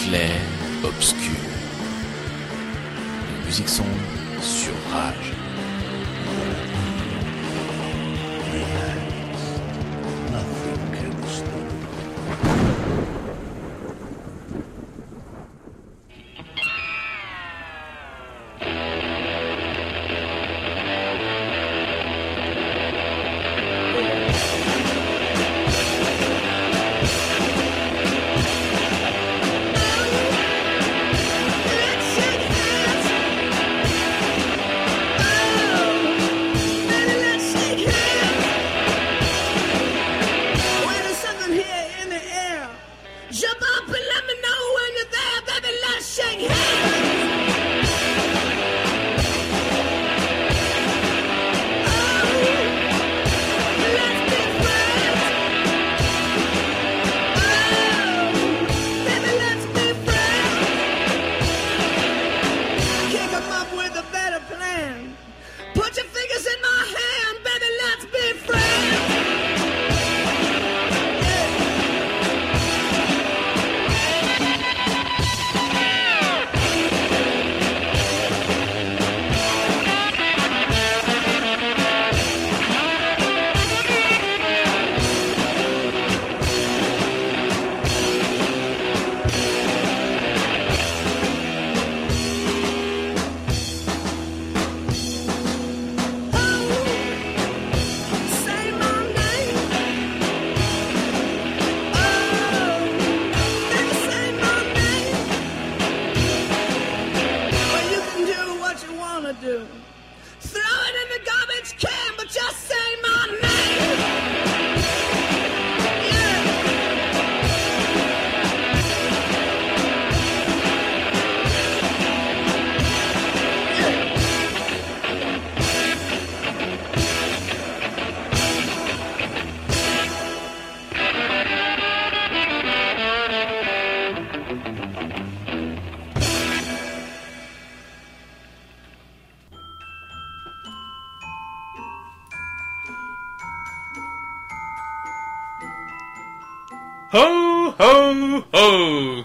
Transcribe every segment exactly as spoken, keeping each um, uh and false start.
Clair Obscur. Les musiques sont sur Rage. Ho, ho, ho!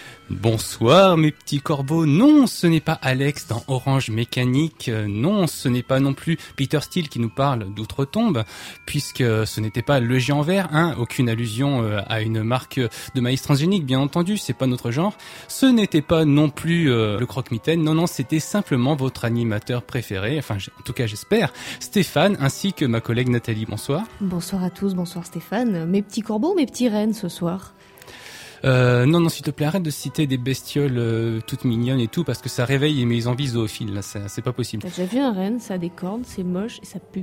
Bonsoir mes petits corbeaux, non ce n'est pas Alex dans Orange Mécanique, non ce n'est pas non plus Peter Steele qui nous parle d'outre-tombe, puisque ce n'était pas le géant vert, hein, aucune allusion à une marque de maïs transgénique bien entendu, c'est pas notre genre, ce n'était pas non plus euh, le croque-mitaine, non non c'était simplement votre animateur préféré, enfin en tout cas j'espère, Stéphane ainsi que ma collègue Nathalie, bonsoir. Bonsoir à tous, bonsoir Stéphane, mes petits corbeaux, mes petits rennes ce soir. Euh, non, non, s'il te plaît, arrête de citer des bestioles euh, toutes mignonnes et tout, parce que ça réveille mes envies zoophiles, là, c'est, c'est pas possible. T'as déjà vu un renne, ça a des cornes, c'est moche et ça pue.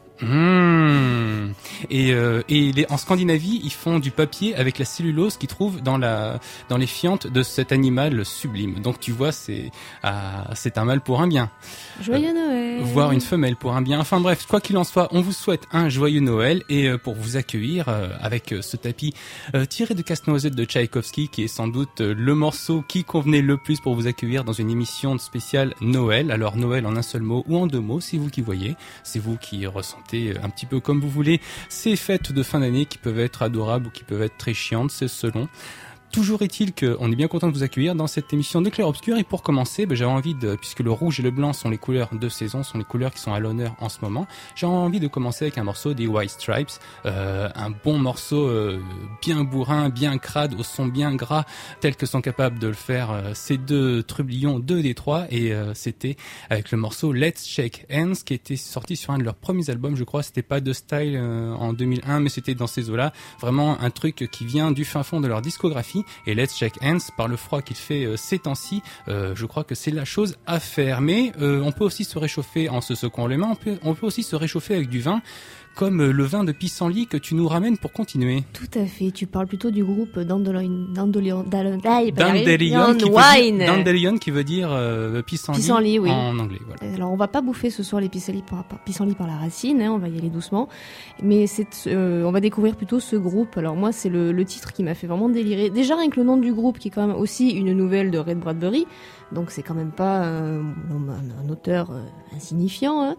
Mmh. Et, euh, et les, en Scandinavie, ils font du papier avec la cellulose qu'ils trouvent dans la dans les fientes de cet animal sublime. Donc tu vois, c'est ah, c'est un mâle pour un bien. Joyeux euh, Noël. Voire une femelle pour un bien. Enfin bref, quoi qu'il en soit, on vous souhaite un joyeux Noël et euh, pour vous accueillir euh, avec euh, ce tapis euh, tiré de Casse-Noisette de Tchaïkovski, qui est sans doute euh, le morceau qui convenait le plus pour vous accueillir dans une émission spéciale Noël. Alors Noël en un seul mot ou en deux mots, c'est vous qui voyez, c'est vous qui ressentez un petit peu comme vous voulez ces fêtes de fin d'année qui peuvent être adorables ou qui peuvent être très chiantes, c'est selon. Toujours est-il qu'on est bien content de vous accueillir dans cette émission de Clair Obscur. Et pour commencer, ben, j'avais envie de, puisque le rouge et le blanc sont les couleurs de saison, sont les couleurs qui sont à l'honneur en ce moment, j'ai envie de commencer avec un morceau des White Stripes, euh, un bon morceau euh, bien bourrin, bien crade, au son bien gras, tel que sont capables de le faire euh, ces deux trublions, deux des trois, et euh, c'était avec le morceau Let's Shake Hands, qui était sorti sur un de leurs premiers albums, je crois, c'était pas de Style euh, en deux mille un, mais c'était dans ces eaux-là, vraiment un truc qui vient du fin fond de leur discographie. Et Let's Shake Hands, par le froid qu'il fait euh, ces temps-ci, euh, je crois que c'est la chose à faire. Mais euh, on peut aussi se réchauffer en se secouant les mains, on peut, on peut aussi se réchauffer avec du vin, comme le vin de pissenlit que tu nous ramènes pour continuer. Tout à fait, tu parles plutôt du groupe Dandelion, Dandelion, Dandelion, Dandelion, qui, Wine. Veut dire, Dandelion qui veut dire euh, pissenlit, pissenlit oui. En anglais. Voilà. Alors on va pas bouffer ce soir les pissenlits par, par, pissenlit par la racine, hein, on va y aller doucement, mais c'est, euh, on va découvrir plutôt ce groupe. Alors moi c'est le, le titre qui m'a fait vraiment délirer. Déjà rien que le nom du groupe qui est quand même aussi une nouvelle de Ray Bradbury, donc c'est quand même pas euh, un, un auteur euh, insignifiant, hein.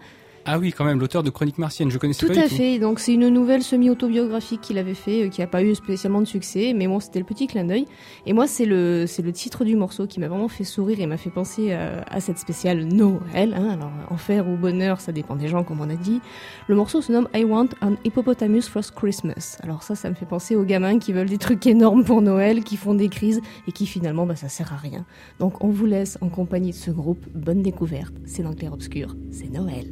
Ah oui, quand même, l'auteur de Chroniques martiennes, je connaissais Tout pas à du tout. fait, donc c'est une nouvelle semi-autobiographique qu'il avait fait, euh, qui n'a pas eu spécialement de succès, mais bon, c'était le petit clin d'œil. Et moi, c'est le, c'est le titre du morceau qui m'a vraiment fait sourire et m'a fait penser à, à cette spéciale Noël. Hein. Alors, enfer ou bonheur, ça dépend des gens, comme on a dit. Le morceau se nomme I Want an Hippopotamus for Christmas. Alors ça, ça me fait penser aux gamins qui veulent des trucs énormes pour Noël, qui font des crises et qui finalement, bah, ça sert à rien. Donc, on vous laisse en compagnie de ce groupe. Bonne découverte. C'est dans Clair Obscur. C'est Noël.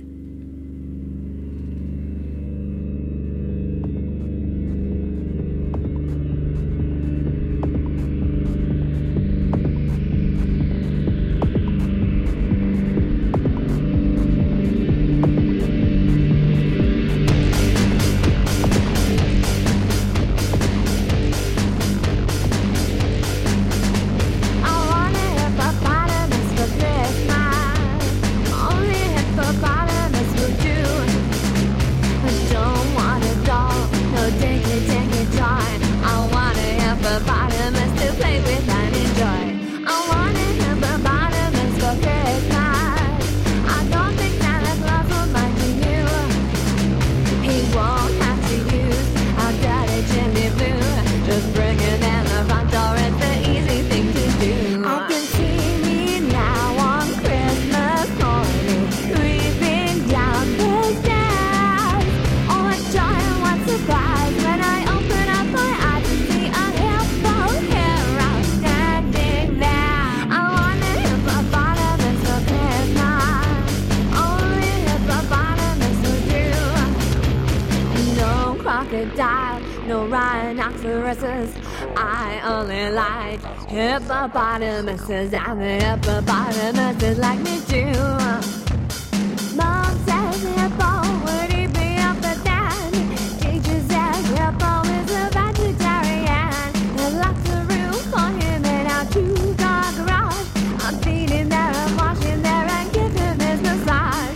No rhinoceroses, I only like hippopotamuses, and the hippopotamuses like me too. Mom says hippo would eat me up and down. Teacher says hippo is a vegetarian. There's lots of room for him in our two-car garage. I'm feeding there and washing there and give him his massage.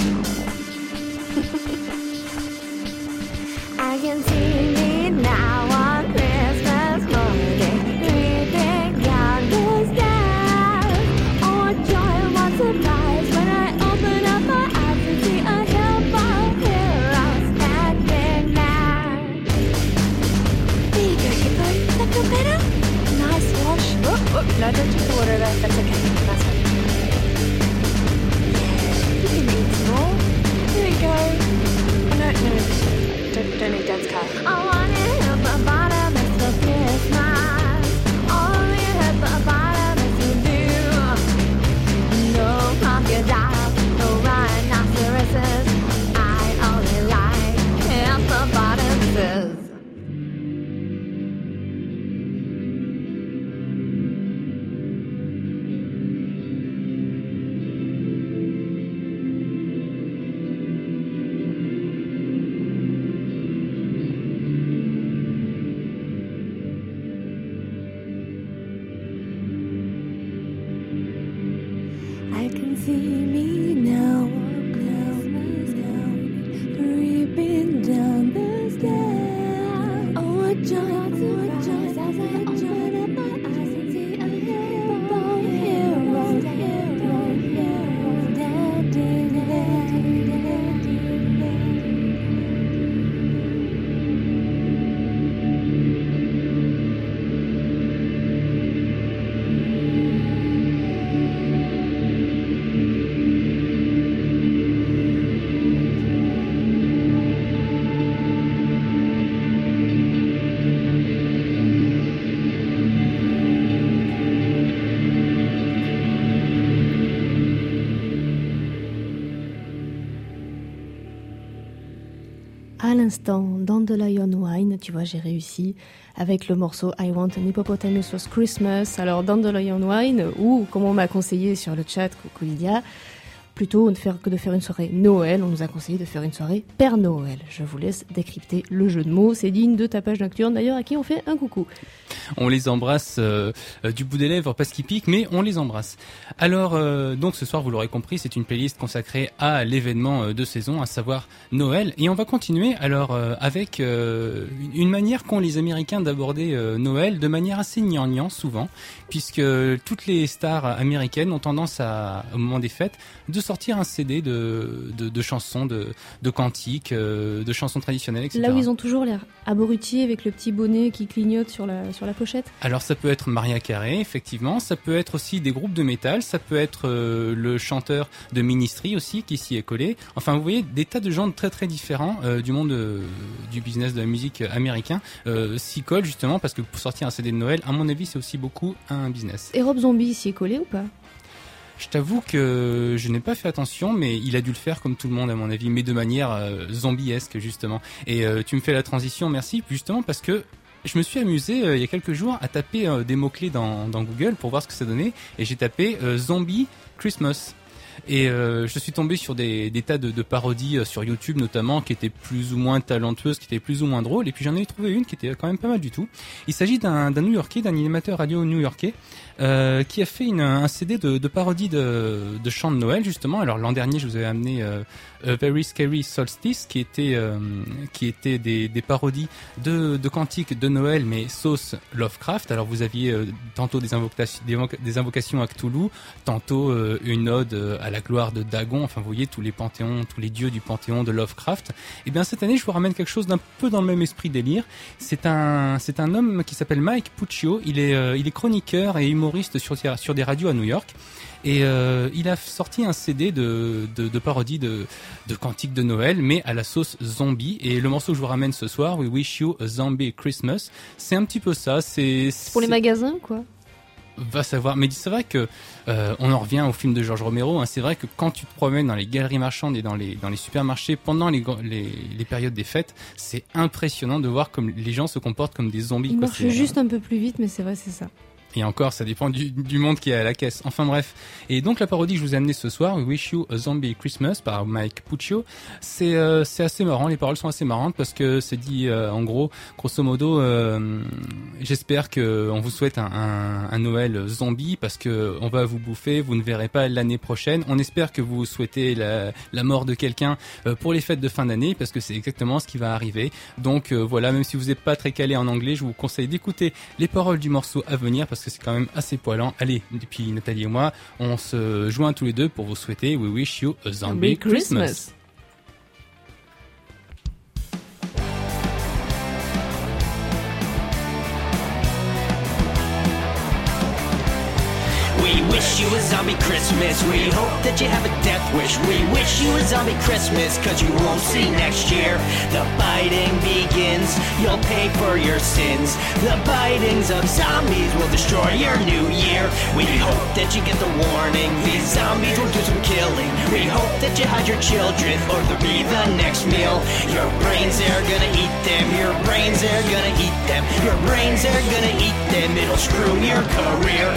I can see me now on Christmas morning, creeping down the stairs. Oh, joy, what surprise when I open up my eyes and see a hippo hero standing there. There you go, hippo. Does that feel better? Nice wash. Oh, oh, no, don't drink the water though. That's okay. That's fine. Yeah, you can eat more. There you go. Oh, no, no, don't, don't eat Dad's car. I want a hippopotamus for Christmas. Only hippopotamus will do. No crocodile, no rhinoceroses. I only like hippopotamuses. I can see me now on Christmas morning, creeping down the stairs. Oh, what joy, what joy, as I open up my eyes and see a hippo hero, hero, hero, standing there. À l'instant, Dandelion Wine, tu vois, j'ai réussi avec le morceau I Want an Hippopotamus for Christmas. Alors, Dandelion Wine, ou comme on m'a conseillé sur le chat, coucou Lydia, plutôt de faire, que de faire une soirée Noël, on nous a conseillé de faire une soirée Père Noël. Je vous laisse décrypter le jeu de mots, c'est digne de Tapage Nocturne d'ailleurs, à qui on fait un coucou. On les embrasse euh, euh, du bout des lèvres parce qu'ils piquent, mais on les embrasse. Alors, euh, donc ce soir, vous l'aurez compris, c'est une playlist consacrée à l'événement euh, de saison, à savoir Noël. Et on va continuer alors euh, avec euh, une manière qu'ont les Américains d'aborder euh, Noël, de manière assez gnangnan souvent, puisque toutes les stars américaines ont tendance à, au moment des fêtes, de sortir un C D de, de, de chansons, de, de cantiques, euh, de chansons traditionnelles, et cetera. Là où ils ont toujours l'air abrutis avec le petit bonnet qui clignote sur la, sur la pochette. Alors ça peut être Maria Carey, effectivement, ça peut être aussi des groupes de métal, ça peut être euh, le chanteur de Ministry aussi qui s'y est collé. Enfin, vous voyez, des tas de gens très très différents euh, du monde euh, du business de la musique américain euh, s'y collent justement parce que pour sortir un C D de Noël, à mon avis, c'est aussi beaucoup un business. Et Rob Zombie s'y est collé ou pas? Je t'avoue que je n'ai pas fait attention, mais il a dû le faire comme tout le monde à mon avis, mais de manière euh, zombiesque justement. Et euh, tu me fais la transition, merci, justement parce que je me suis amusé euh, il y a quelques jours à taper euh, des mots-clés dans, dans Google pour voir ce que ça donnait, et j'ai tapé euh, Zombie Christmas. Et euh, je suis tombé sur des, des tas de, de parodies euh, sur YouTube notamment qui étaient plus ou moins talentueuses, qui étaient plus ou moins drôles, et puis j'en ai trouvé une qui était quand même pas mal du tout. Il s'agit d'un, d'un New-Yorkais, d'un animateur radio new-yorkais euh, qui a fait une, un C D de, de parodie de, de chants de Noël justement. Alors l'an dernier je vous avais amené euh, A Very Scary Solstice qui était euh, qui était des, des parodies de, de cantiques de Noël mais sauce Lovecraft. Alors vous aviez euh, tantôt des invocations, des, des invocations à Cthulhu, tantôt euh, une ode euh, à la gloire de Dagon. Enfin vous voyez tous les panthéons, tous les dieux du panthéon de Lovecraft. Et bien cette année je vous ramène quelque chose d'un peu dans le même esprit délire. C'est un c'est un homme qui s'appelle Mike Puccio. Il est euh, il est chroniqueur et humoriste sur sur des radios à New York. Et euh, il a sorti un C D de, de, de parodie de, de cantiques de Noël, mais à la sauce zombie. Et le morceau que je vous ramène ce soir, We Wish You a Zombie Christmas, c'est un petit peu ça. C'est, c'est pour les magasins, quoi. Va savoir. Mais c'est vrai que euh, on en revient au film de George Romero. Hein, c'est vrai que quand tu te promènes dans les galeries marchandes et dans les dans les supermarchés pendant les les, les périodes des fêtes, c'est impressionnant de voir comme les gens se comportent comme des zombies. Ils quoi. marchent C'est, juste un peu plus vite, mais c'est vrai, c'est ça. Et encore, ça dépend du, du monde qui est à la caisse. Enfin bref. Et donc la parodie que je vous ai amenée ce soir, We Wish You a Zombie Christmas par Mike Puccio, c'est euh, c'est assez marrant. Les paroles sont assez marrantes parce que c'est dit euh, en gros, grosso modo, euh, j'espère que on vous souhaite un, un, un Noël zombie parce que on va vous bouffer, vous ne verrez pas l'année prochaine. On espère que vous souhaitez la, la mort de quelqu'un euh, pour les fêtes de fin d'année parce que c'est exactement ce qui va arriver. Donc euh, voilà, même si vous n'êtes pas très calé en anglais, je vous conseille d'écouter les paroles du morceau à venir parce que c'est quand même assez poilant. Allez, et puis Nathalie et moi, on se joint tous les deux pour vous souhaiter We Wish You a Zombie Christmas. We wish you a zombie Christmas. We hope that you have a death wish. We wish you a zombie Christmas, cause you won't see next year. The biting begins, you'll pay for your sins. The bitings of zombies will destroy your new year. We hope that you get the warning, these zombies will do some killing. We hope that you hide your children, or they'll be the next meal. Your brains are gonna eat them, your brains are gonna eat them. Your brains are gonna eat them, it'll screw your career.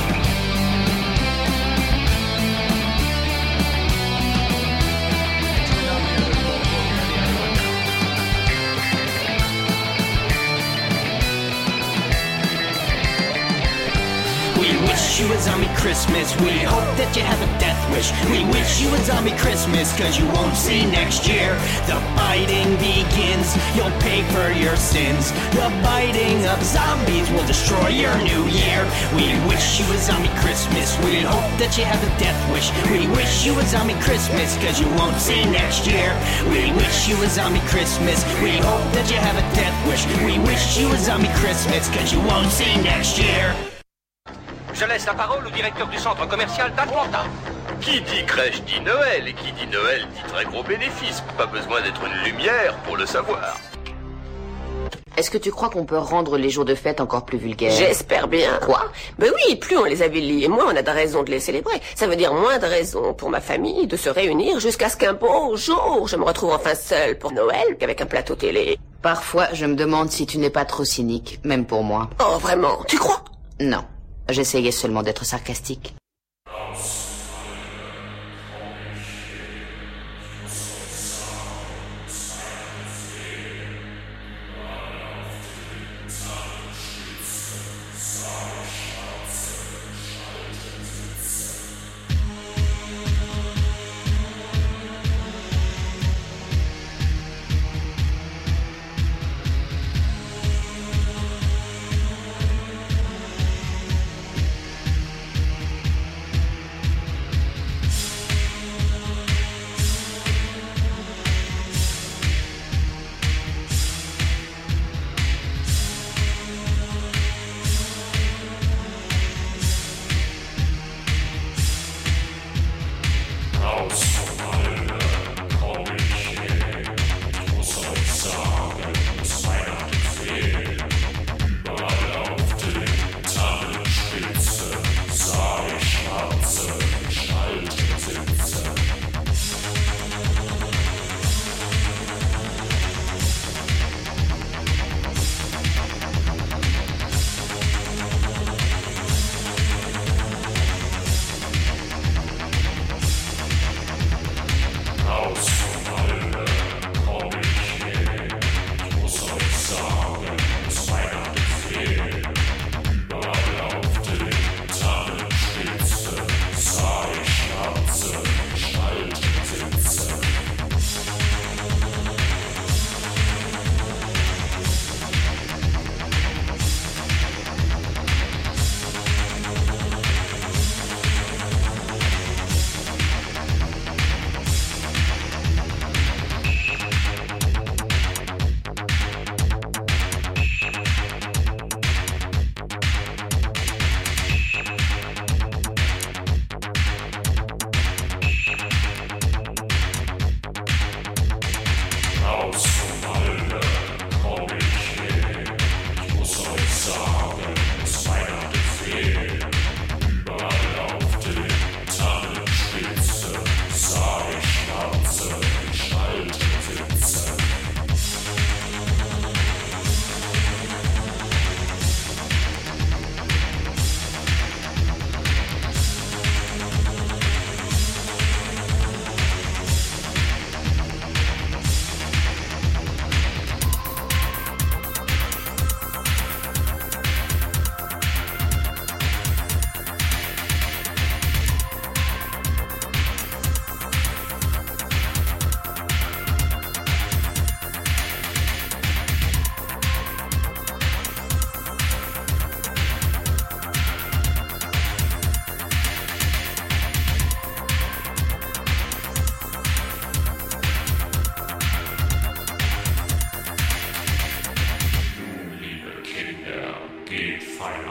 We wish you a zombie Christmas. We hope that you have a death wish. We wish you a zombie Christmas, cause you won't see next year. The biting begins, you'll pay for your sins. The biting of zombies will destroy your new year. We wish you a zombie Christmas. We hope that you have a death wish. We wish you a zombie Christmas, cause you won't see next year. We wish you a zombie Christmas. We hope that you have a death wish. We wish you a zombie Christmas, cause you won't see next year. Je laisse la parole au directeur du centre commercial d'Atlanta. Qui dit crèche dit Noël, et qui dit Noël dit très gros bénéfice. Pas besoin d'être une lumière pour le savoir. Est-ce que tu crois qu'on peut rendre les jours de fête encore plus vulgaires? J'espère bien. Quoi? Ben oui, plus on les avilit, et moins on a de raisons de les célébrer. Ça veut dire moins de raisons pour ma famille de se réunir jusqu'à ce qu'un beau jour, je me retrouve enfin seule pour Noël, qu'avec un plateau télé. Parfois, je me demande si tu n'es pas trop cynique, même pour moi. Oh, vraiment? Tu crois? Non. J'essayais seulement d'être sarcastique.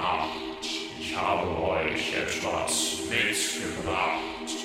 Nacht, ich habe euch etwas mitgebracht.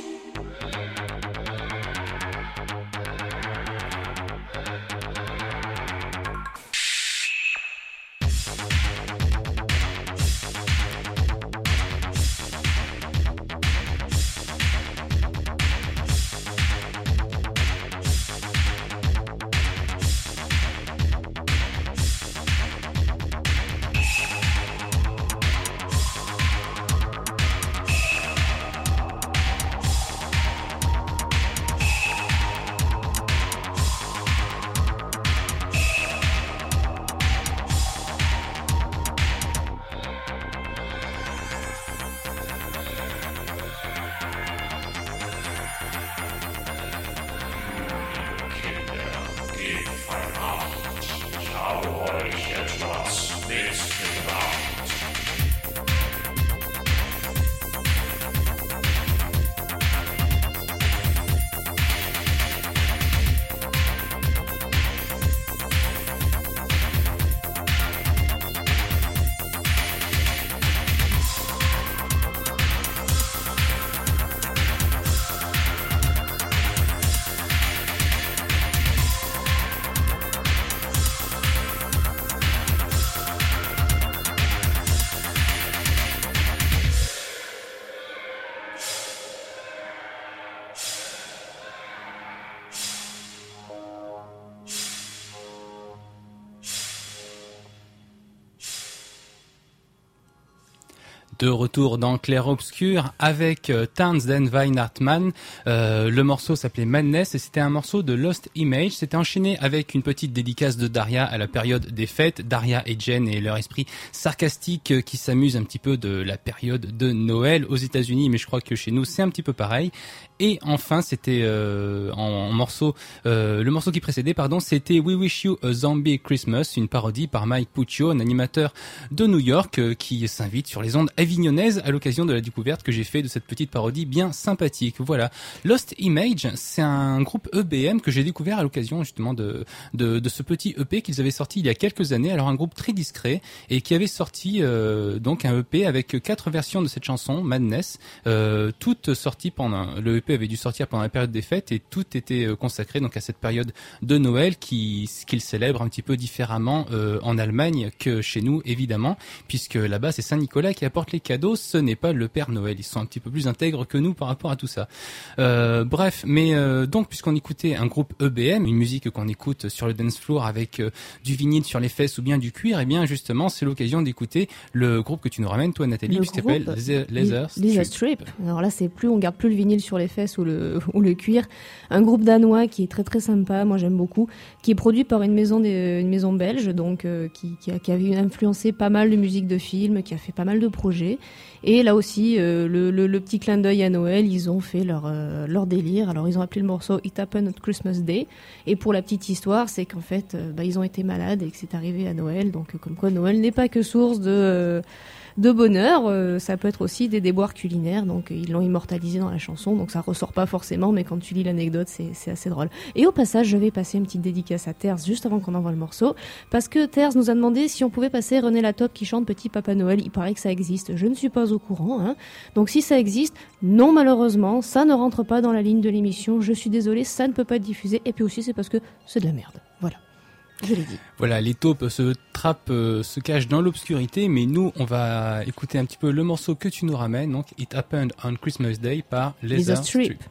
De retour dans Clair Obscur avec euh, Townsend Weinhartmann. Euh, le morceau s'appelait Madness et c'était un morceau de Lost Image. C'était enchaîné avec une petite dédicace de Daria à la période des fêtes. Daria et Jen et leur esprit sarcastique euh, qui s'amuse un petit peu de la période de Noël aux États-Unis, mais je crois que chez nous c'est un petit peu pareil. Et enfin, c'était euh, en, en morceau, euh, le morceau qui précédait, pardon, c'était We Wish You a Zombie Christmas, une parodie par Mike Puccio, un animateur de New York euh, qui s'invite sur les ondes avignonnaises à l'occasion de la découverte que j'ai fait de cette petite parodie bien sympathique. Voilà, Lost Image, c'est un groupe E B M que j'ai découvert à l'occasion justement de, de de ce petit E P qu'ils avaient sorti il y a quelques années. Alors un groupe très discret et qui avait sorti euh, donc un E P avec quatre versions de cette chanson Madness, euh, toutes sorties pendant le E P avait dû sortir pendant la période des fêtes et tout était euh, consacré donc à cette période de Noël qui qu'ils célèbrent un petit peu différemment euh, en Allemagne que chez nous évidemment, puisque là-bas c'est Saint-Nicolas qui apporte les cadeaux, ce n'est pas le Père Noël. Ils sont un petit peu plus intègres que nous par rapport à tout ça. Euh, bref, mais euh, donc puisqu'on écoutait un groupe E B M, une musique qu'on écoute sur le dance floor avec euh, du vinyle sur les fesses ou bien du cuir, et bien justement c'est l'occasion d'écouter le groupe que tu nous ramènes toi Nathalie, qui s'appelle Leather Strip. Leather Strip. Alors là c'est plus, on garde plus le vinyle sur les fesses ou le ou le cuir. Un groupe danois qui est très très sympa, moi j'aime beaucoup, qui est produit par une maison des, une maison belge, donc euh, qui qui, a, qui avait influencé pas mal de musique de film, qui a fait pas mal de projets. Et là aussi euh, le, le le petit clin d'œil à Noël, ils ont fait leur euh, leur délire. Alors ils ont appelé le morceau It Happened on Christmas Day. Et pour la petite histoire, c'est qu'en fait euh, bah, ils ont été malades et que c'est arrivé à Noël. Donc euh, comme quoi Noël n'est pas que source de euh, de bonheur, euh, ça peut être aussi des déboires culinaires, donc euh, ils l'ont immortalisé dans la chanson, donc ça ressort pas forcément, mais quand tu lis l'anecdote, c'est, c'est assez drôle. Et au passage, je vais passer une petite dédicace à Terz juste avant qu'on envoie le morceau, parce que Terz nous a demandé si on pouvait passer René Latop qui chante Petit Papa Noël. Il paraît que ça existe, je ne suis pas au courant, hein. Donc si ça existe, non malheureusement, ça ne rentre pas dans la ligne de l'émission, je suis désolée, ça ne peut pas être diffusé, et puis aussi c'est parce que c'est de la merde, voilà. Je l'ai dit. Voilà, les taupes se trappent, euh, se cachent dans l'obscurité, mais nous, on va écouter un petit peu le morceau que tu nous ramènes, donc It Happened on Christmas Day par Leather Strip. Strip.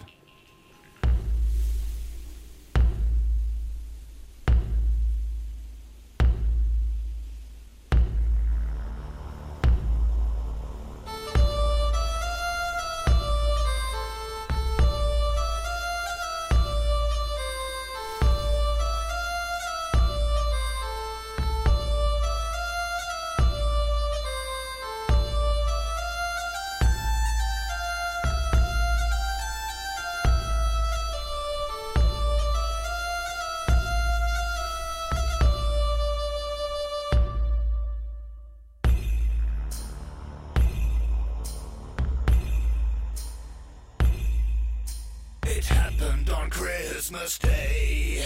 Christmas Day.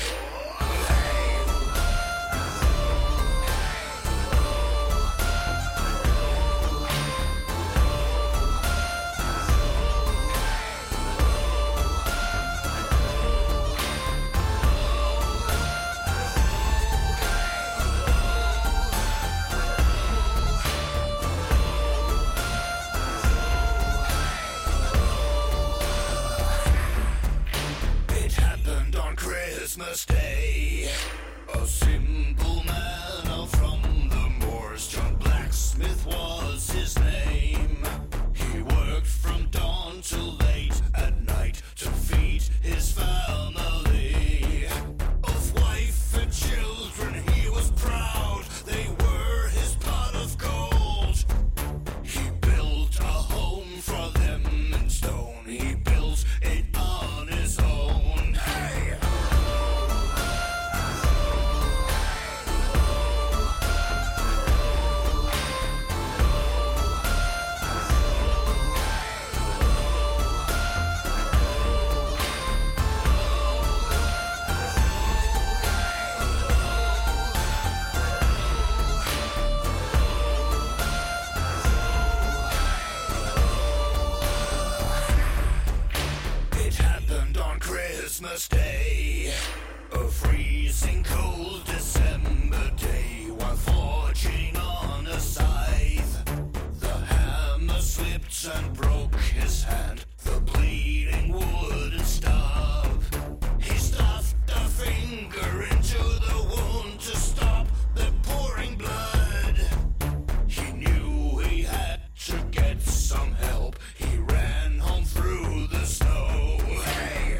Christmas Day, a freezing cold December day, while forging on a scythe, the hammer slipped and broke his hand, the bleeding wooden stub. He stuffed a finger into the wound to stop the pouring blood. He knew he had to get some help. He ran home through the snow. Hey!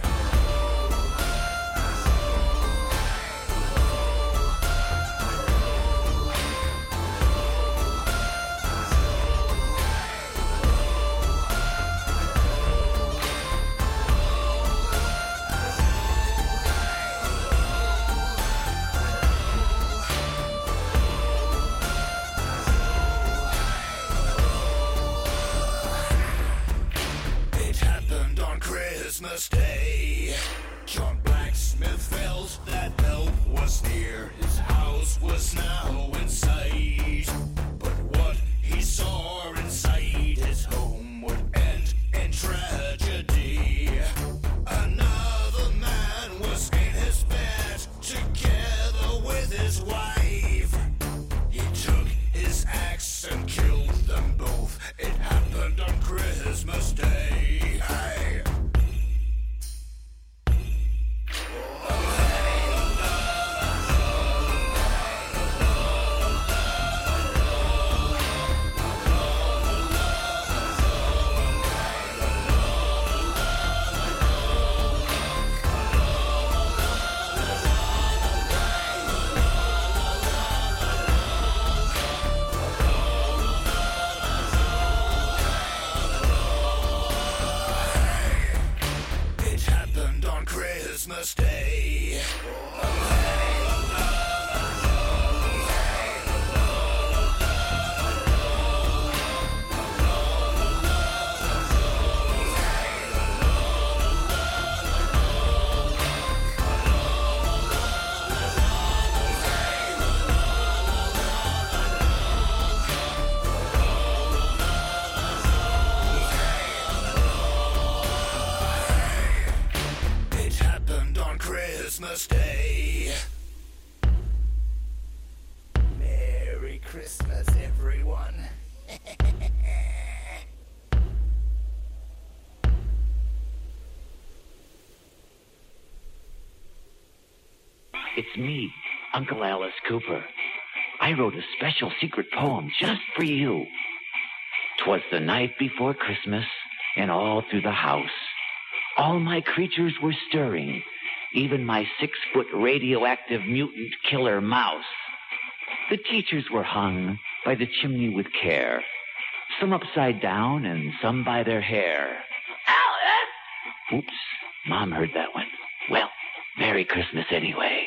It happened on Christmas Day. John Blacksmith felt that help was near. His house was now in sight. But what he saw inside his home would end in tragedy. Another man was in his bed together with his wife. He took his axe and killed them both. It happened on Christmas Day. Hey. It happened on Christmas Day. It happened on Christmas Day. Merry Christmas, everyone. It's me, Uncle Alice Cooper. I wrote a special secret poem just for you. 'Twas the night before Christmas, and all through the house, all my creatures were stirring, even my six-foot radioactive mutant killer mouse. The teachers were hung by the chimney with care, some upside down and some by their hair. Alice! Oops, Mom heard that one. Well, Merry Christmas anyway.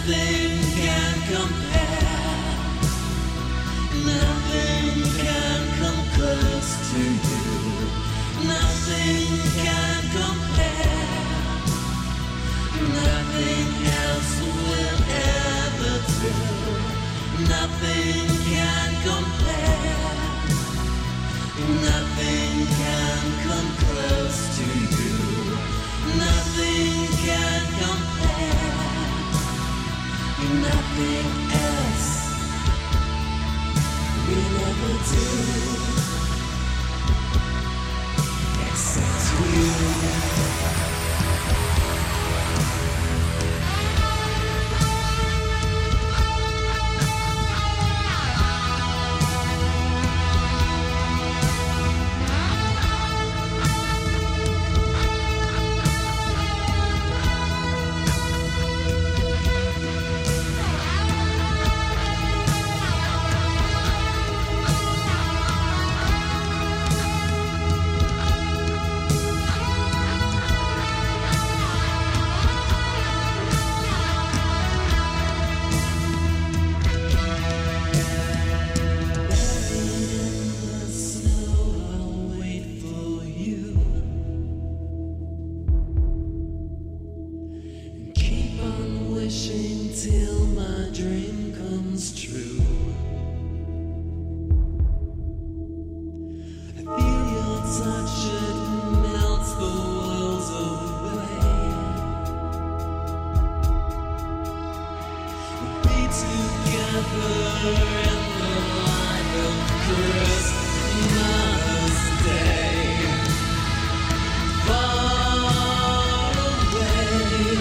Nothing can compare. Nothing can come close to you. Nothing can compare. Nothing else will ever do. Nothing can compare. Nothing can come close to you. Nothing can compare. Nothing else will ever do except you. Till my dream comes true. I feel your touch, it melts the worlds away. We'll be together in the light of Christmas Day. Far away.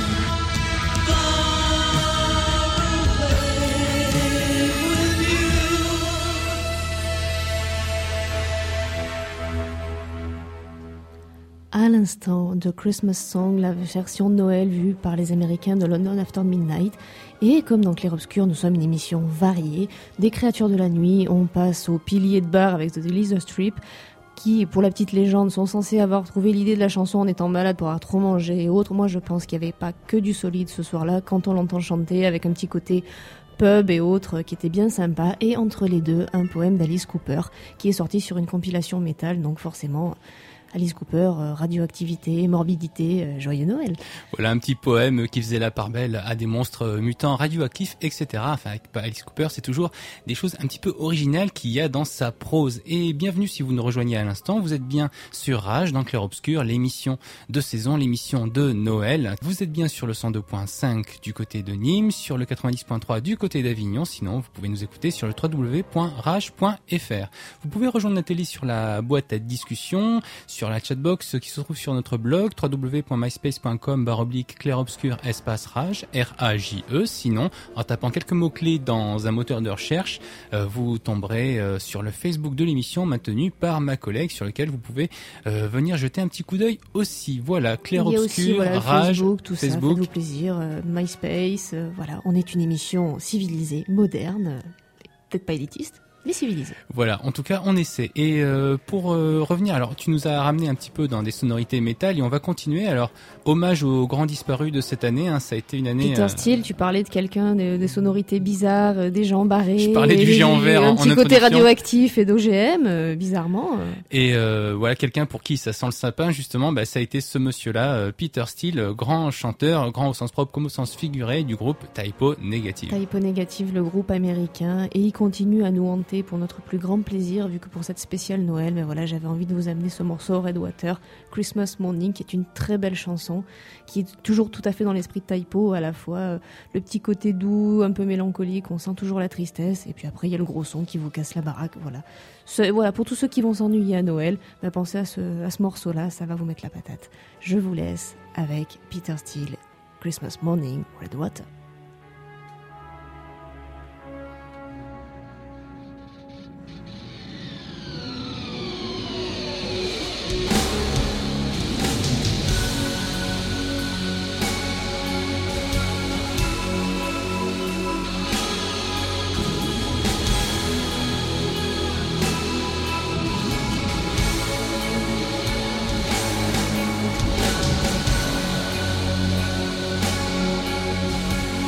À l'instant, The Christmas Song, la version de Noël vue par les Américains de London After Midnight. Et comme dans Clair Obscur, nous sommes une émission variée. Des créatures de la nuit, on passe aux piliers de bar avec The Lizard Strip, qui, pour la petite légende, sont censés avoir trouvé l'idée de la chanson en étant malade pour avoir trop mangé et autres. Moi, je pense qu'il n'y avait pas que du solide ce soir-là, quand on l'entend chanter, avec un petit côté pub et autres qui était bien sympa. Et entre les deux, un poème d'Alice Cooper, qui est sorti sur une compilation métal, donc forcément... Alice Cooper, euh, radioactivité, morbidité, euh, joyeux Noël. Voilà un petit poème qui faisait la part belle à des monstres mutants radioactifs, et cetera. Enfin, avec Alice Cooper, c'est toujours des choses un petit peu originales qu'il y a dans sa prose. Et bienvenue si vous nous rejoignez à l'instant. Vous êtes bien sur Rage, dans Clair Obscur, l'émission de saison, l'émission de Noël. Vous êtes bien sur le cent deux point cinq du côté de Nîmes, sur le quatre-vingt-dix point trois du côté d'Avignon. Sinon, vous pouvez nous écouter sur le w w w point rage point f r. Vous pouvez rejoindre Nathalie sur la boîte à discussion, sur la chatbox qui se trouve sur notre blog w w w point myspace point com barre oblique clair obscur espace rage R A J E. Sinon, en tapant quelques mots-clés dans un moteur de recherche, euh, vous tomberez euh, sur le Facebook de l'émission maintenu par ma collègue, sur lequel vous pouvez euh, venir jeter un petit coup d'œil aussi. Voilà, Clair Obscur, aussi, voilà, Rage, Facebook, tout Facebook. ça, faites-vous plaisir, euh, MySpace, euh, voilà, on est une émission civilisée, moderne, euh, peut-être pas élitiste, mais civilisée. Voilà, en tout cas, on essaie. Et euh, pour euh, revenir, alors tu nous as ramené un petit peu dans des sonorités métal et on va continuer. Alors, hommage aux grands disparus de cette année, hein, ça a été une année... Peter euh... Steele, tu parlais de quelqu'un, des, des sonorités bizarres, euh, des gens barrés... Je parlais du géant vert en, un en petit introduction. côté radioactif et d'O G M, euh, bizarrement. Euh. Et euh, voilà, quelqu'un pour qui ça sent le sapin, justement, bah, ça a été ce monsieur-là, euh, Peter Steele, euh, grand chanteur, grand au sens propre comme au sens figuré, du groupe Type O Negative. Type O Negative, le groupe américain, et il continue à nous hanter pour notre plus grand plaisir, vu que pour cette spéciale Noël, mais voilà, j'avais envie de vous amener ce morceau Redwater, Christmas Morning, qui est une très belle chanson, qui est toujours tout à fait dans l'esprit de Type O, à la fois euh, le petit côté doux, un peu mélancolique, on sent toujours la tristesse, et puis après il y a le gros son qui vous casse la baraque, voilà. Ce, voilà, pour tous ceux qui vont s'ennuyer à Noël, bah, pensez à ce, à ce morceau-là, ça va vous mettre la patate. Je vous laisse avec Peter Steele, Christmas Morning, Redwater. Christmas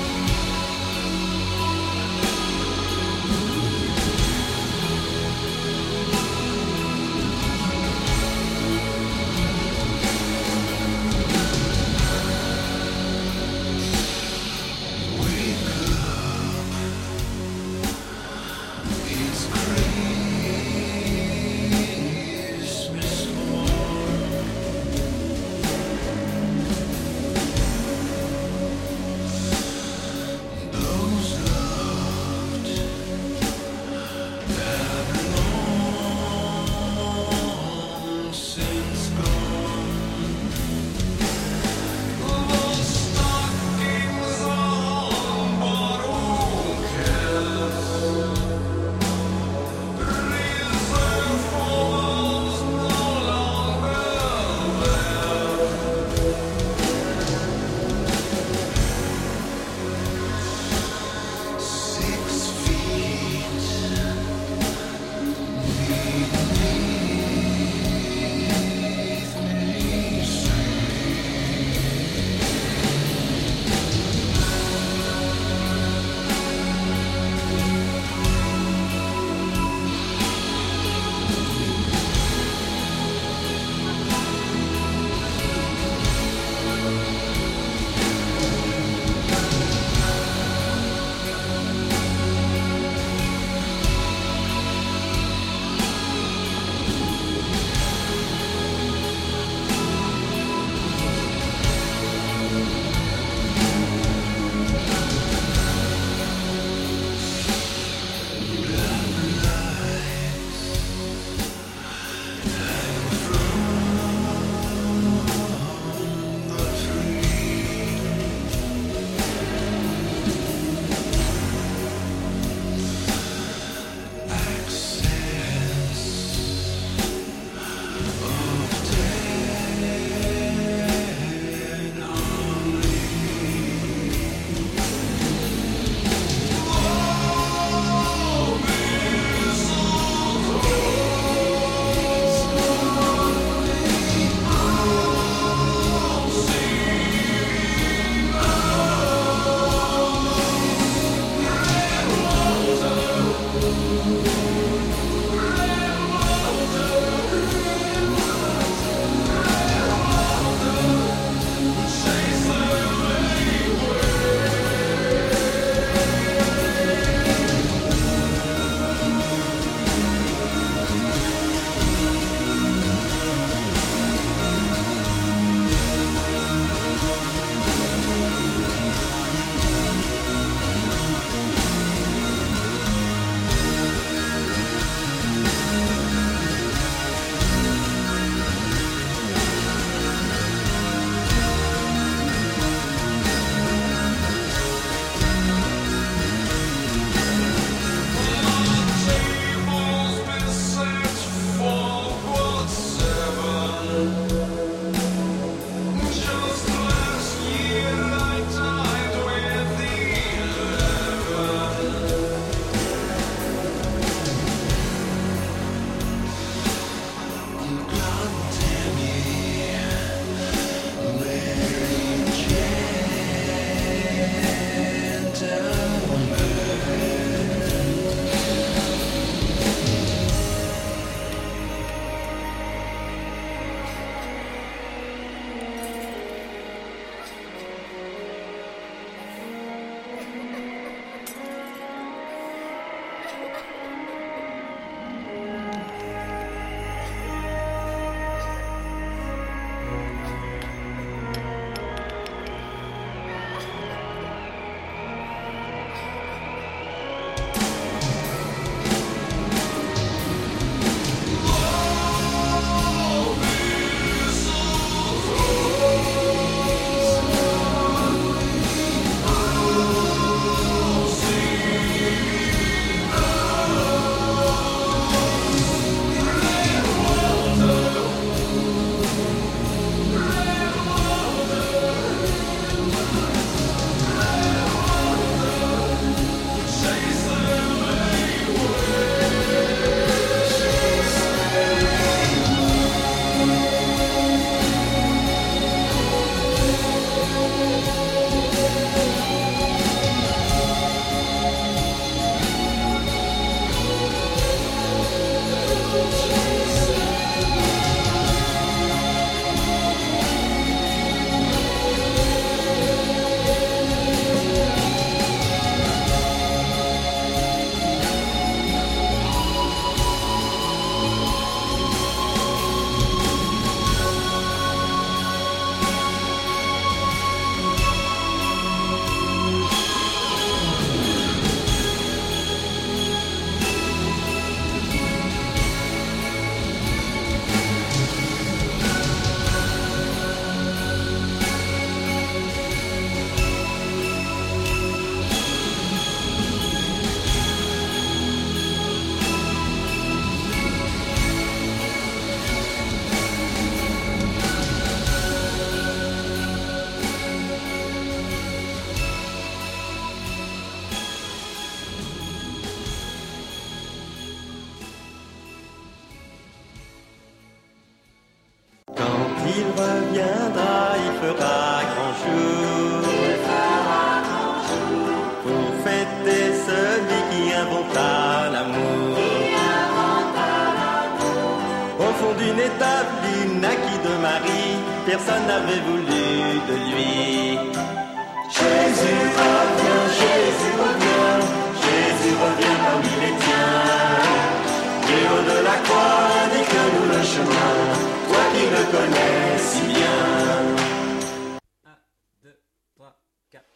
il reviendra, il fera grand jour. Il fera grand jour. Pour fêter celui qui inventa l'amour. Qui inventa l'amour. Au fond d'une étable, il naquit de Marie, personne n'avait voulu de lui. Jésus revient, Jésus revient, Jésus revient parmi les tiens. Du haut de la croix, indique-nous le chemin, toi qui le connais si bien. un, deux, trois, quatre.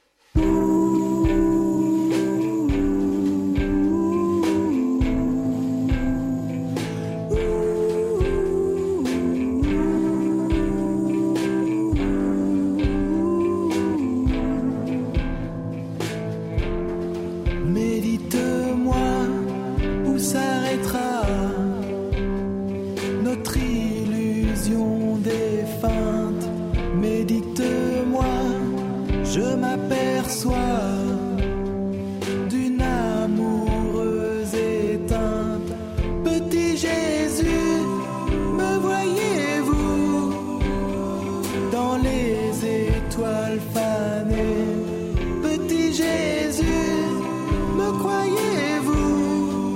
Médite-moi, où s'arrêtera notre illusion défunte. Médite-moi, je m'aperçois d'une amoureuse éteinte. Petit Jésus, me voyez-vous dans les étoiles fanées? Petit Jésus, me croyez-vous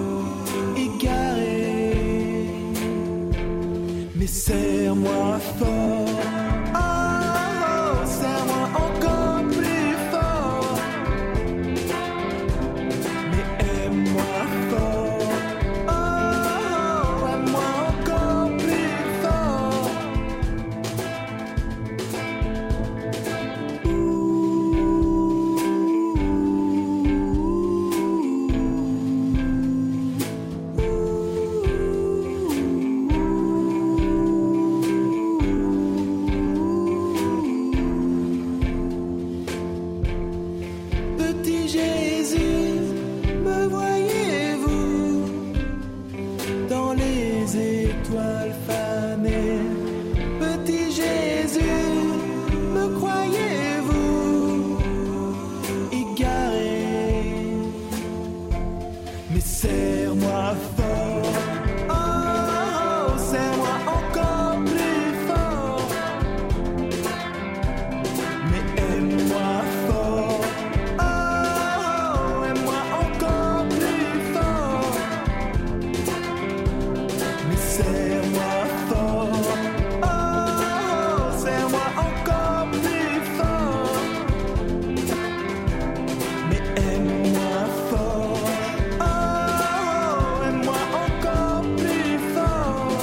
égaré? Mais serre-moi fort, oh, oh, serre-moi encore plus fort. Mais aime-moi fort, oh, oh, aime-moi encore plus fort. Petit Jésus, me voyez-vous dans les étoiles fanées? Petit Jésus, me croyez-vous égaré? Mais serre-moi fort, oh, oh, serre-moi encore plus fort. Mais aime-moi fort, oh, oh, aime-moi encore plus fort. Mais serre-moi fort, oh, oh, serre-moi encore plus fort. Mais aime-moi fort, oh, oh, aime-moi encore plus fort.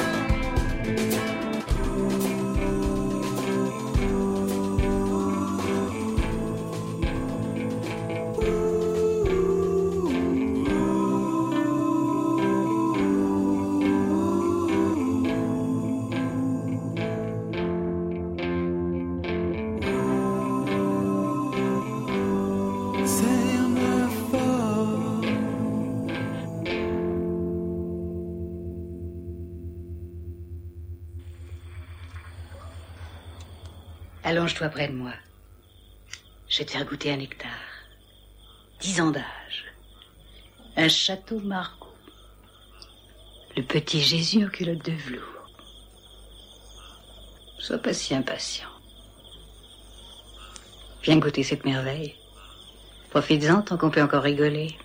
Serre-moi fort. Allonge-toi près de moi. Je vais te faire goûter un nectar. Dix ans d'âge. Un château Margaux. Le petit Jésus en culotte de velours. Sois pas si impatient. Viens goûter cette merveille. Profites-en tant qu'on peut encore rigoler.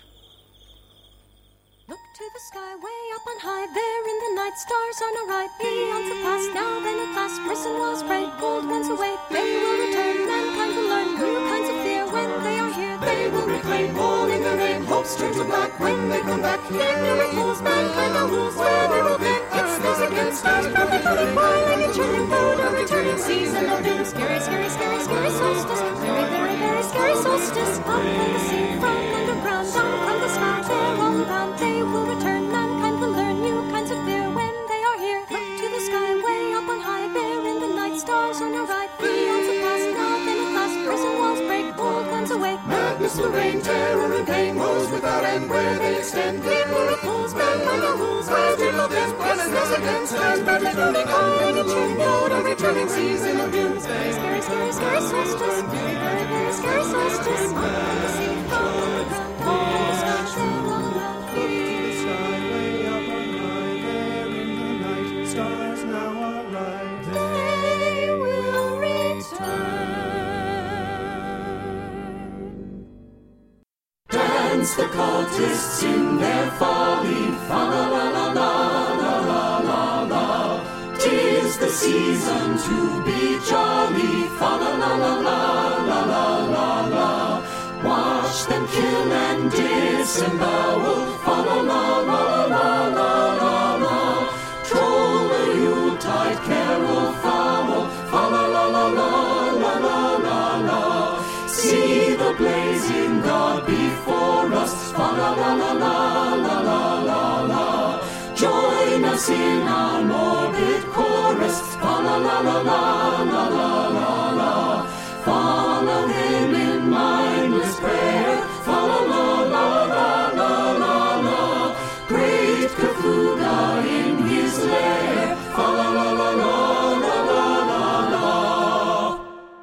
Look to the sky way up on high there in the night, stars on a right beyond the past. Now then at last prison walls break, old ones await, they will return, mankind will learn new kinds of fear when they are here. They will reclaim all in the rain, hopes turn to black when they come back. Here miracles, mankind now rules where they will be. It's those against stars, perfect floating by like a churning boat, a returning season of doom. Scary, scary, scary, scary solstice, very, very, very scary solstice. Up from the sea, from underground, down from the sky, they're all around. They will return, mankind will learn new kinds of fear when they are here. Look to the sky, way up on high, there in the night, stars on your right, beyond the past. Now then at last, prison walls break, old ones away. Madness will reign, terror and pain, woes without end where they extend. Great miracles, mankind are rules, where they will end. Blessedness against stars, perfect floating on a churning boat, a returning season of doom. Scary, scary, scary, scary solstice, very, very, very scary solstice. Up from the sea, from underground, down from the sky, they're all around. Look to the sky way up on high there in the night. Stars now are right there. dance the cultists in their folly. Fa la la la la la la la la. 'Tis the season to be jolly. Fa la la la la la la la la. Watch them kill and disembowel. Fa la la la la la la la. Troll the Yuletide carol foul. Fa la la la la la la la la. See the blazing God before us. Fa la la la la la la la la. Join us in our morbid chorus. Fa la la la la la la la la. Follow him in mindless prayer. Fa la la la la la la la. Great Kafuga in his lair. Fa la la la la la la la la.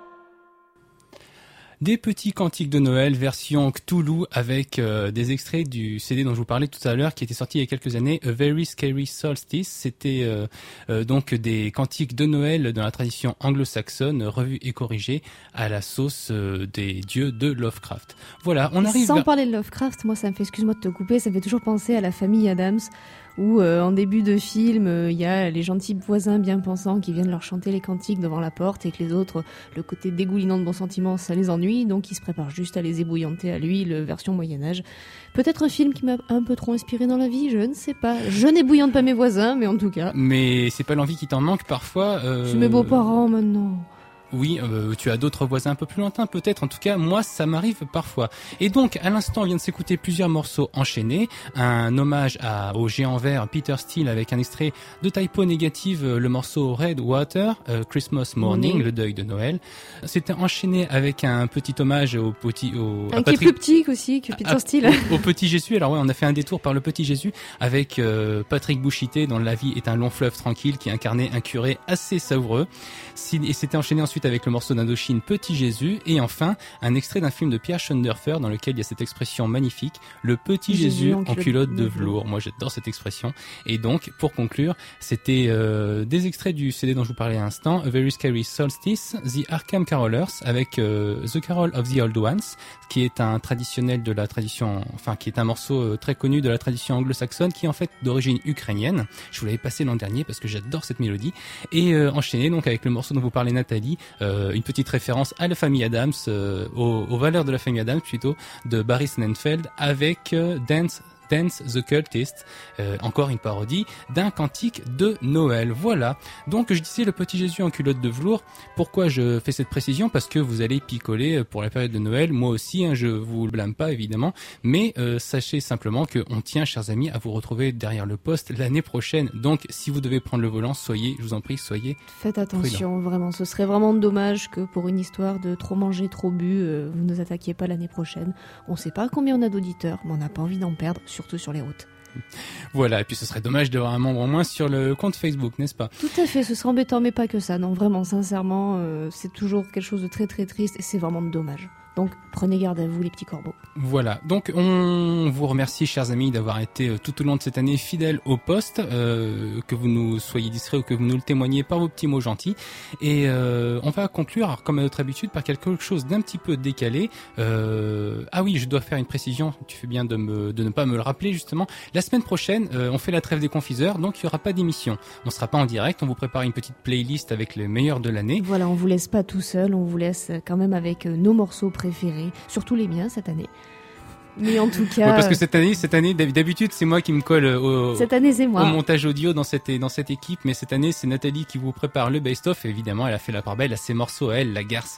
Des petits cantiques de Noël version Cthulhu avec euh, des extraits du C D dont je vous parlais tout à l'heure qui était sorti il y a quelques années, A Very Scary Solstice. C'était euh, euh, donc des cantiques de Noël dans la tradition anglo-saxonne revus et corrigés à la sauce euh, des dieux de Lovecraft. Voilà, on arrive... Sans vers... parler de Lovecraft, moi ça me fait, excuse-moi de te couper, ça me fait toujours penser à la famille Addams où euh, en début de film, il euh, y a les gentils voisins bien pensants qui viennent leur chanter les cantiques devant la porte et que les autres, le côté dégoulinant de bons sentiments, ça les ennuie, donc ils se préparent juste à les ébouillanter à l'huile, version Moyen-Âge. Peut-être un film qui m'a un peu trop inspiré dans la vie, je ne sais pas. Je n'ébouillante pas mes voisins, mais en tout cas... Mais c'est pas l'envie qui t'en manque parfois euh... C'est mes beaux-parents maintenant. Oui, euh, tu as d'autres voisins un peu plus lointains peut-être. En tout cas, moi, ça m'arrive parfois. Et donc, à l'instant, on vient de s'écouter plusieurs morceaux enchaînés. Un hommage à, au géant vert Peter Steele avec un extrait de Typo Négative, le morceau Red Water, euh, Christmas Morning, Morning. le deuil de Noël. C'était enchaîné avec un petit hommage au petit... Au, Un à qui Patrick... est plus petit aussi que Peter à- Steele. Au, au petit Jésus. Alors ouais, on a fait un détour par le petit Jésus avec euh, Patrick Bouchité dont La vie est un long fleuve tranquille qui incarnait un curé assez savoureux. Si- Et c'était enchaîné ensuite avec le morceau d'Indochine Petit Jésus et enfin un extrait d'un film de Pierre Schoenderfer dans lequel il y a cette expression magnifique, le petit Jésus, Jésus en culotte de velours. Moi j'adore cette expression. Et donc pour conclure, c'était euh, des extraits du C D dont je vous parlais à l'instant, A Very Scary Solstice, The Arkham Carolers avec euh, The Carol of the Old Ones, qui est un traditionnel de la tradition, enfin qui est un morceau euh, très connu de la tradition anglo-saxonne qui est en fait d'origine ukrainienne. Je vous l'avais passé l'an dernier parce que j'adore cette mélodie. Et euh, enchaîné donc avec le morceau dont vous parlez Nathalie, euh, une petite référence à la famille Addams, euh, aux, aux valeurs de la famille Addams plutôt, de Barry Sonnenfeld avec euh, Dance Dance the Cultist, euh, encore une parodie d'un cantique de Noël. Voilà. Donc je disais le petit Jésus en culotte de velours. Pourquoi je fais cette précision? Parce que vous allez picoler pour la période de Noël. Moi aussi, hein, je vous le blâme pas évidemment. Mais euh, sachez simplement que on tient, chers amis, à vous retrouver derrière le poste l'année prochaine. Donc si vous devez prendre le volant, soyez, je vous en prie, soyez Faites attention, vraiment. Ce serait vraiment dommage que pour une histoire de trop manger, trop bu, euh, vous ne nous attaquiez pas l'année prochaine. On sait pas combien on a d'auditeurs, mais on n'a pas envie d'en perdre, surtout sur les routes. Voilà, et puis ce serait dommage d'avoir un membre en moins sur le compte Facebook, n'est-ce pas? Tout à fait, ce serait embêtant, mais pas que ça. Non, vraiment, sincèrement, euh, c'est toujours quelque chose de très très triste et c'est vraiment dommage. Donc prenez garde à vous les petits corbeaux. Voilà, donc on vous remercie chers amis d'avoir été euh, tout au long de cette année fidèles au poste, euh, que vous nous soyez discrets ou que vous nous le témoignez par vos petits mots gentils. Et euh, on va conclure, alors, comme à notre habitude, par quelque chose d'un petit peu décalé. Euh, ah oui, je dois faire une précision, tu fais bien de, me, de ne pas me le rappeler justement. La semaine prochaine, euh, on fait la trêve des confiseurs, donc il n'y aura pas d'émission. On sera pas en direct, on vous prépare une petite playlist avec les meilleurs de l'année. Voilà, on vous laisse pas tout seul, on vous laisse quand même avec euh, nos morceaux préférés, surtout les miens cette année. Mais en tout cas, Ouais, parce que cette année, cette année, d'habitude, c'est moi qui me colle au, cette année c'est moi. au montage audio dans cette, dans cette équipe, mais cette année, c'est Nathalie qui vous prépare le best-of. Et évidemment, elle a fait la part belle à ses morceaux à elle, la garce.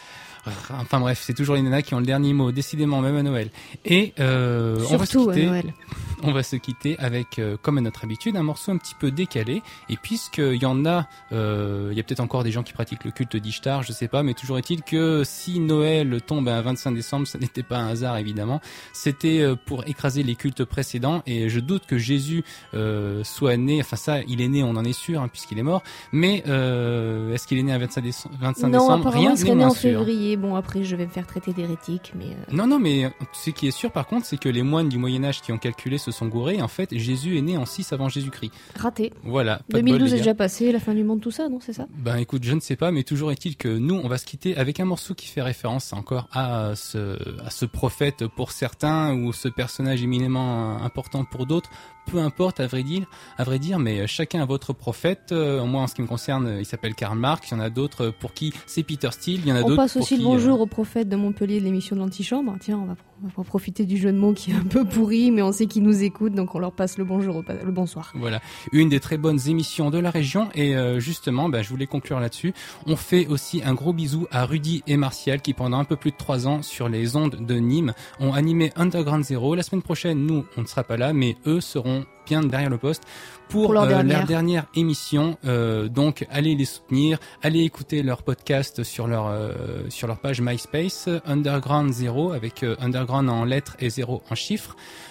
Enfin bref, c'est toujours les nanas qui ont le dernier mot, décidément, même à Noël. Et euh, on va se Surtout à quitter. Noël. On va se quitter avec, euh, comme à notre habitude, un morceau un petit peu décalé. Et puisqu'il y en a, euh, il y a peut-être encore des gens qui pratiquent le culte d'Ishtar, je sais pas, mais toujours est-il que si Noël tombe un vingt-cinq décembre, ça n'était pas un hasard évidemment. C'était euh, pour écraser les cultes précédents. Et je doute que Jésus euh, soit né. Enfin ça, il est né, on en est sûr, hein, puisqu'il est mort. Mais euh, est-ce qu'il est né un vingt-cinq décembre Non, décembre apparemment Rien il serait n'est né moins en sûr. février. Bon, après je vais me faire traiter d'hérétique, mais euh, Non, non, mais ce qui est sûr par contre, c'est que les moines du Moyen-Âge qui ont calculé ce sont gourés. En fait, Jésus est né en six avant Jésus-Christ. Raté. Voilà. deux mille douze est déjà passé, la fin du monde, tout ça, non, c'est ça? Ben écoute, je ne sais pas, mais toujours est-il que nous, on va se quitter avec un morceau qui fait référence encore à ce, à ce prophète pour certains ou ce personnage éminemment important pour d'autres. Peu importe, à vrai dire, à vrai dire, mais chacun a votre prophète. Euh, moi, en ce qui me concerne, il s'appelle Karl Marx. Il y en a d'autres pour qui c'est Peter Steele. Il y en a On d'autres passe pour aussi qui, le bonjour euh... au prophète de Montpellier de l'émission de l'Antichambre. Tiens, on va, on va profiter du jeu de mots qui est un peu pourri, mais on sait qu'ils nous écoutent, donc on leur passe le bonjour, le bonsoir. Voilà, une des très bonnes émissions de la région. Et euh, justement, bah, je voulais conclure là-dessus. On fait aussi un gros bisou à Rudy et Martial qui, pendant un peu plus de trois ans, sur les ondes de Nîmes, ont animé Underground Zero. La semaine prochaine, nous, on ne sera pas là, mais eux seront bien derrière le poste pour, pour leur, euh, dernière. leur dernière émission. Euh, donc, allez les soutenir, allez écouter leur podcast sur leur euh, sur leur page MySpace, Underground Zero, avec euh, Underground en lettres et zéro en chiffres.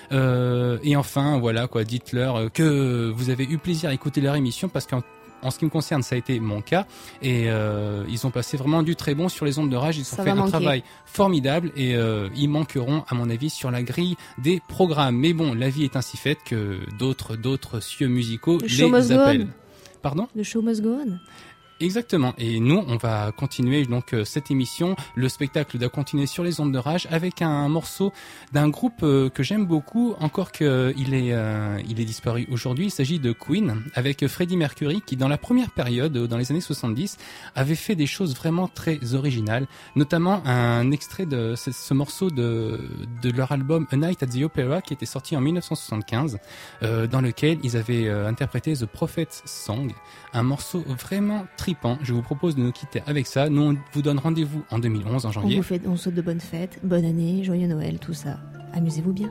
Euh, et enfin, voilà quoi, dites-leur que vous avez eu plaisir à écouter leur émission parce qu'en En ce qui me concerne, ça a été mon cas et euh, ils ont passé vraiment du très bon sur les ondes de rage. Ils ont ça fait un manquer. travail formidable et euh, ils manqueront, à mon avis, sur la grille des programmes. Mais bon, la vie est ainsi faite que d'autres, d'autres cieux musicaux The les appellent. Pardon ? The show must go on. Exactement. Et nous, on va continuer donc euh, cette émission. Le spectacle doit continuer sur les ondes de rage avec un morceau d'un groupe euh, que j'aime beaucoup, encore que il est euh, il est disparu aujourd'hui. Il s'agit de Queen avec Freddie Mercury qui, dans la première période, dans les années soixante-dix, avait fait des choses vraiment très originales, notamment un extrait de ce, ce morceau de de leur album A Night at the Opera qui était sorti en dix-neuf cent soixante-quinze, euh, dans lequel ils avaient euh, interprété The Prophet's Song, un morceau vraiment tripant. Je vous propose de nous quitter avec ça. Nous, on vous donne rendez-vous en deux mille onze, en janvier. On vous fait, on souhaite de bonnes fêtes, bonne année, joyeux Noël, tout ça. Amusez-vous bien.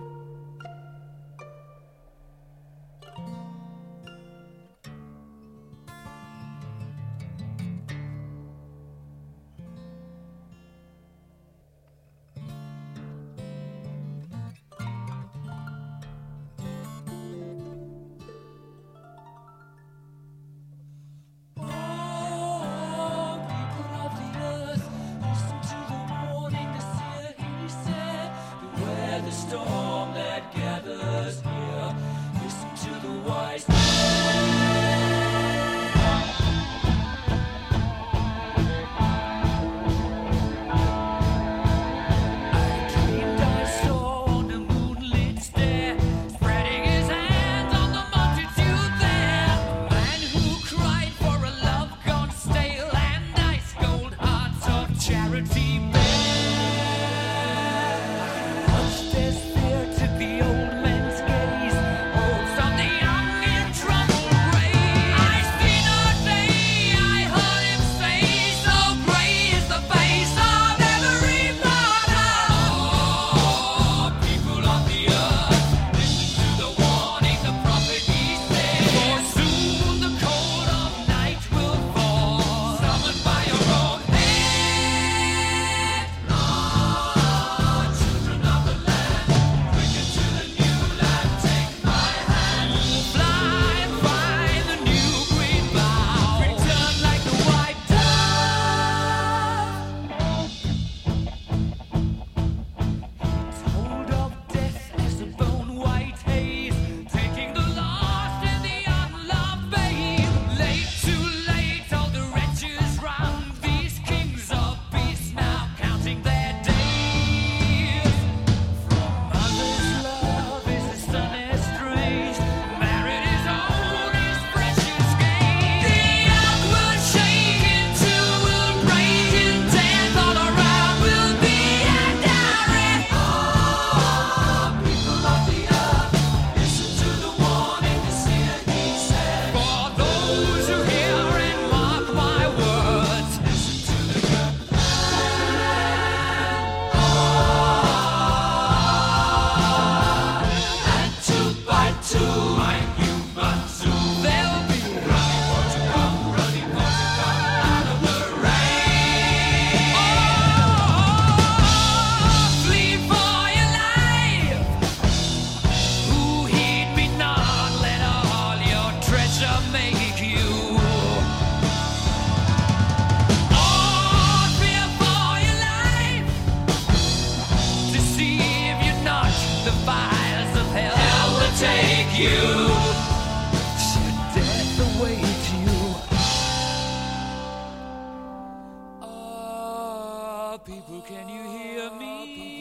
The fires of hell will take People, can you hear me?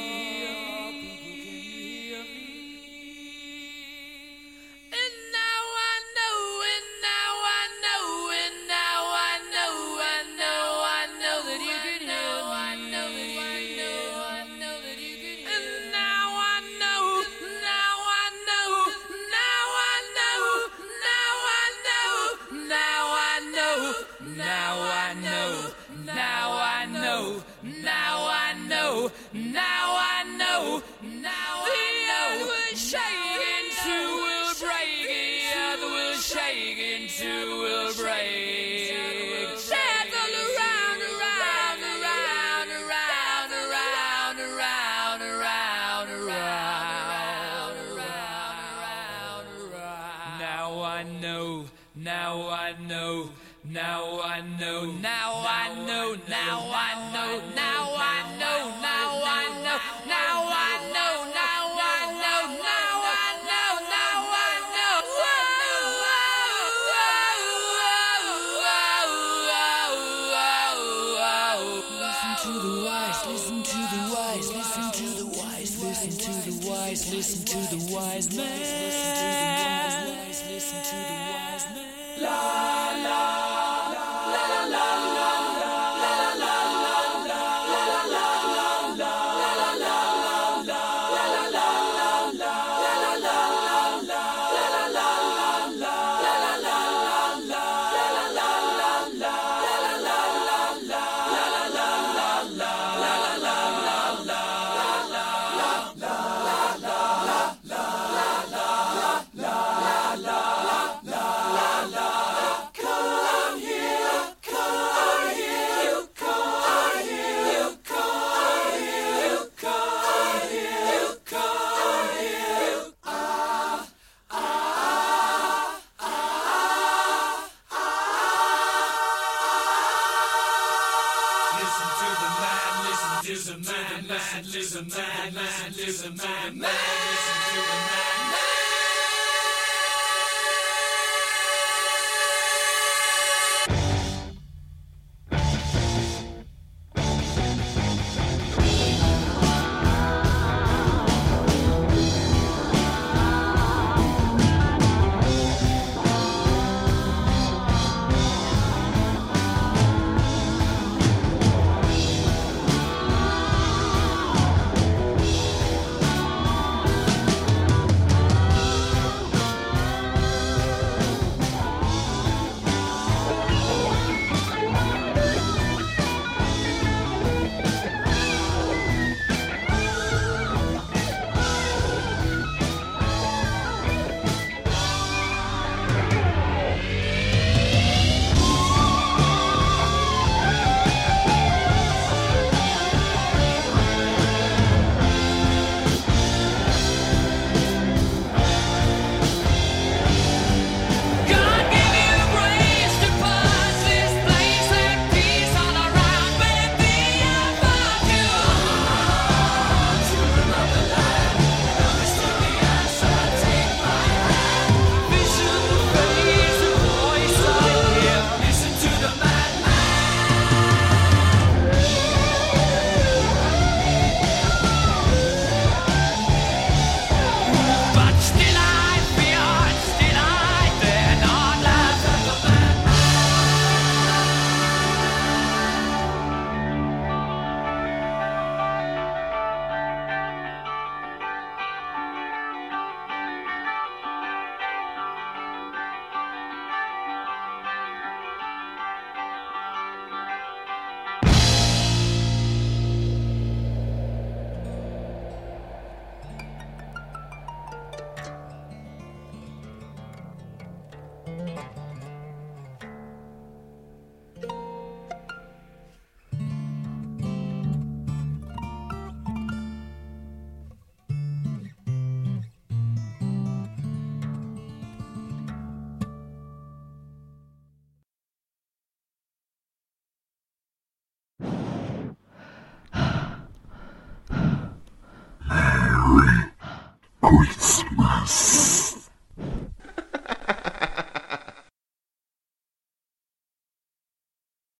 And now I know, and now I know, and now I know, I know, I know that you can hear me. I know that you can hear me. I know that you can hear me. And now I know, now I know, now I know, now I know, now I know, now I know, now I know, now I know, now I know, now the earth will shake into will break, the earth will shake into will break. Dance all around, around, around, around, around, around, around, around, around, around. Now I know, now I know, now I know, now I know, now I know, now I know, now I know, now I know, now I know, now I know, now I know. Listen to the wise, listen to the wise, listen to the wise, listen to the wise, listen to the wise man. Listen to the wise man. La la la la la la la la Listen to the man, listen to the man, listen to the man, listen to the man.